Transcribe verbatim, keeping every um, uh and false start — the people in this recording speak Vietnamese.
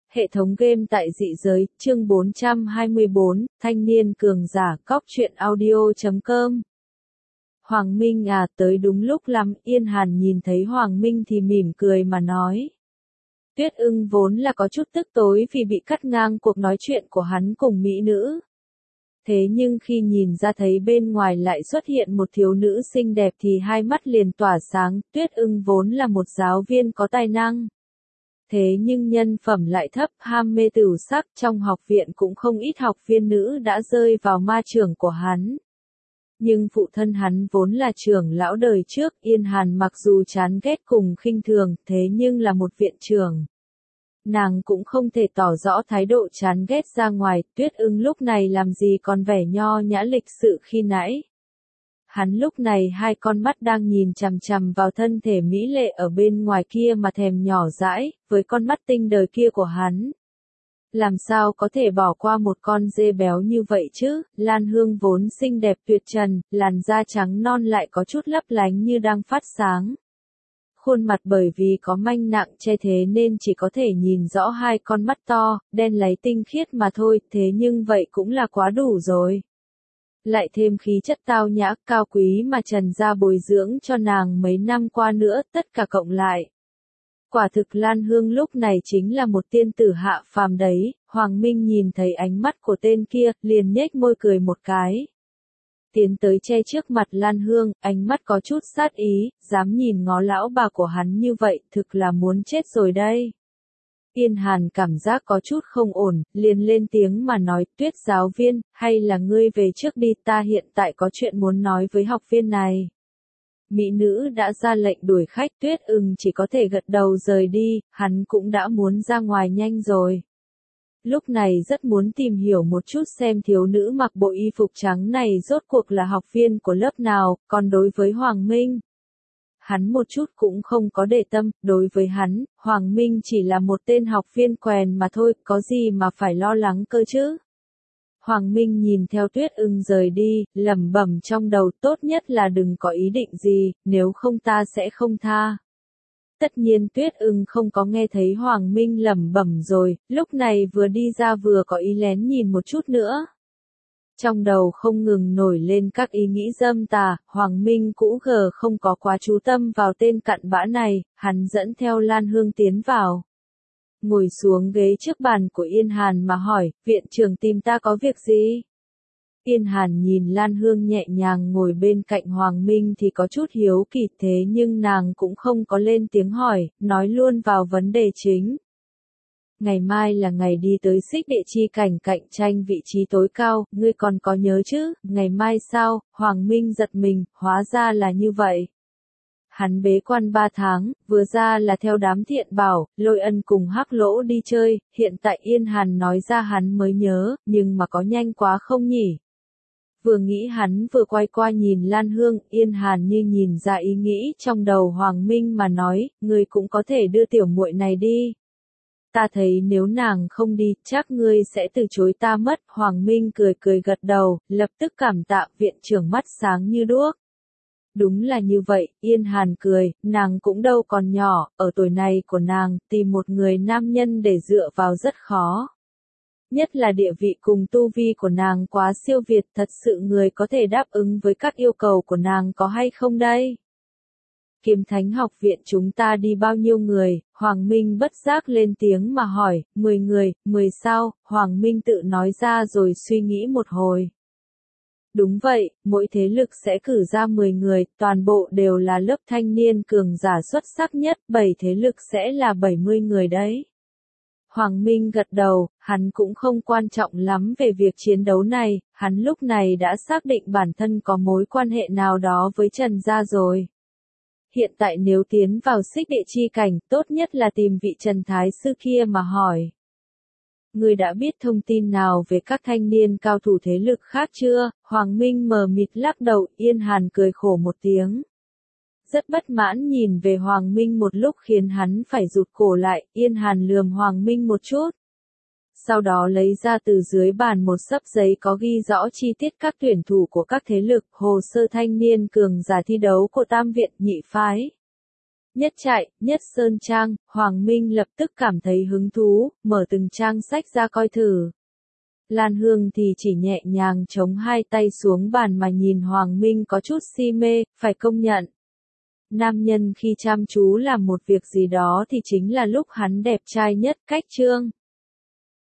Hệ thống game tại dị giới, chương bốn trăm hai mươi bốn, thanh niên cường giả, cóc truyện audio chấm com. Hoàng Minh à, tới đúng lúc lắm, Yên Hàn nhìn thấy Hoàng Minh thì mỉm cười mà nói. Tuyết Ưng vốn là có chút tức tối vì bị cắt ngang cuộc nói chuyện của hắn cùng mỹ nữ. Thế nhưng khi nhìn ra thấy bên ngoài lại xuất hiện một thiếu nữ xinh đẹp thì hai mắt liền tỏa sáng, Tuyết Ưng vốn là một giáo viên có tài năng. Thế nhưng nhân phẩm lại thấp, ham mê tửu sắc, trong học viện cũng không ít học viên nữ đã rơi vào ma chưởng của hắn. Nhưng phụ thân hắn vốn là trưởng lão đời trước, Yên Hàn mặc dù chán ghét cùng khinh thường, thế nhưng là một viện trưởng. Nàng cũng không thể tỏ rõ thái độ chán ghét ra ngoài, Tuyết Ưng lúc này làm gì còn vẻ nho nhã lịch sự khi nãy. Hắn lúc này hai con mắt đang nhìn chằm chằm vào thân thể mỹ lệ ở bên ngoài kia mà thèm nhỏ dãi, với con mắt tinh đời kia của hắn. Làm sao có thể bỏ qua một con dê béo như vậy chứ, Lan Hương vốn xinh đẹp tuyệt trần, làn da trắng non lại có chút lấp lánh như đang phát sáng. Khuôn mặt bởi vì có manh nặng che thế nên chỉ có thể nhìn rõ hai con mắt to, đen láy tinh khiết mà thôi, thế nhưng vậy cũng là quá đủ rồi. Lại thêm khí chất tao nhã, cao quý mà Trần gia bồi dưỡng cho nàng mấy năm qua nữa, tất cả cộng lại. Quả thực Lan Hương lúc này chính là một tiên tử hạ phàm đấy, Hoàng Minh nhìn thấy ánh mắt của tên kia, liền nhếch môi cười một cái. Tiến tới che trước mặt Lan Hương, ánh mắt có chút sát ý, dám nhìn ngó lão bà của hắn như vậy, thực là muốn chết rồi đây. Yên Hàn cảm giác có chút không ổn, liền lên tiếng mà nói, Tuyết giáo viên, hay là ngươi về trước đi, ta hiện tại có chuyện muốn nói với học viên này. Mỹ nữ đã ra lệnh đuổi khách, Tuyết Ưng chỉ có thể gật đầu rời đi, hắn cũng đã muốn ra ngoài nhanh rồi. Lúc này rất muốn tìm hiểu một chút xem thiếu nữ mặc bộ y phục trắng này rốt cuộc là học viên của lớp nào, còn đối với Hoàng Minh. Hắn một chút cũng không có để tâm, đối với hắn, Hoàng Minh chỉ là một tên học viên quèn mà thôi, có gì mà phải lo lắng cơ chứ. Hoàng Minh nhìn theo Tuyết Ưng rời đi, lẩm bẩm trong đầu, tốt nhất là đừng có ý định gì, nếu không ta sẽ không tha. Tất nhiên Tuyết Ưng không có nghe thấy Hoàng Minh lẩm bẩm rồi, lúc này vừa đi ra vừa có ý lén nhìn một chút nữa. Trong đầu không ngừng nổi lên các ý nghĩ dâm tà, Hoàng Minh cũ gờ không có quá chú tâm vào tên cặn bã này, hắn dẫn theo Lan Hương tiến vào. Ngồi xuống ghế trước bàn của Yên Hàn mà hỏi, viện trưởng tìm ta có việc gì? Yên Hàn nhìn Lan Hương nhẹ nhàng ngồi bên cạnh Hoàng Minh thì có chút hiếu kỳ, thế nhưng nàng cũng không có lên tiếng hỏi, nói luôn vào vấn đề chính. Ngày mai là ngày đi tới xích địa chi cảnh cạnh tranh vị trí tối cao, ngươi còn có nhớ chứ, ngày mai sao? Hoàng Minh giật mình, hóa ra là như vậy. Hắn bế quan ba tháng, vừa ra là theo đám thiện bảo, Lôi Ân cùng Hắc Lỗ đi chơi, hiện tại Yên Hàn nói ra hắn mới nhớ, nhưng mà có nhanh quá không nhỉ? Vừa nghĩ hắn vừa quay qua nhìn Lan Hương, Yên Hàn như nhìn ra ý nghĩ trong đầu Hoàng Minh mà nói, ngươi cũng có thể đưa tiểu muội này đi. Ta thấy nếu nàng không đi, chắc ngươi sẽ từ chối ta mất. Hoàng Minh cười cười gật đầu, lập tức cảm tạ, viện trưởng mắt sáng như đuốc. Đúng là như vậy, Yên Hàn cười, nàng cũng đâu còn nhỏ, ở tuổi này của nàng, tìm một người nam nhân để dựa vào rất khó. Nhất là địa vị cùng tu vi của nàng quá siêu việt, thật sự người có thể đáp ứng với các yêu cầu của nàng có hay không đây? Kiếm Thánh học viện chúng ta đi bao nhiêu người? Hoàng Minh bất giác lên tiếng mà hỏi, mười người, mười sao? Hoàng Minh tự nói ra rồi suy nghĩ một hồi. Đúng vậy, mỗi thế lực sẽ cử ra mười người, toàn bộ đều là lớp thanh niên cường giả xuất sắc nhất, bảy thế lực sẽ là bảy mươi người đấy. Hoàng Minh gật đầu, hắn cũng không quan trọng lắm về việc chiến đấu này, hắn lúc này đã xác định bản thân có mối quan hệ nào đó với Trần gia rồi. Hiện tại nếu tiến vào xích địa chi cảnh, tốt nhất là tìm vị Trần Thái sư kia mà hỏi. Ngươi đã biết thông tin nào về các thanh niên cao thủ thế lực khác chưa? Hoàng Minh mờ mịt lắc đầu, Yên Hàn cười khổ một tiếng. Rất bất mãn nhìn về Hoàng Minh một lúc khiến hắn phải rụt cổ lại, Yên Hàn lườm Hoàng Minh một chút. Sau đó lấy ra từ dưới bàn một xấp giấy có ghi rõ chi tiết các tuyển thủ của các thế lực, hồ sơ thanh niên cường giả thi đấu của Tam viện, Nhị phái. Nhất Trại, Nhất Sơn Trang, Hoàng Minh lập tức cảm thấy hứng thú, mở từng trang sách ra coi thử. Lan Hương thì chỉ nhẹ nhàng chống hai tay xuống bàn mà nhìn Hoàng Minh có chút si mê, phải công nhận. Nam nhân khi chăm chú làm một việc gì đó thì chính là lúc hắn đẹp trai nhất cách chương.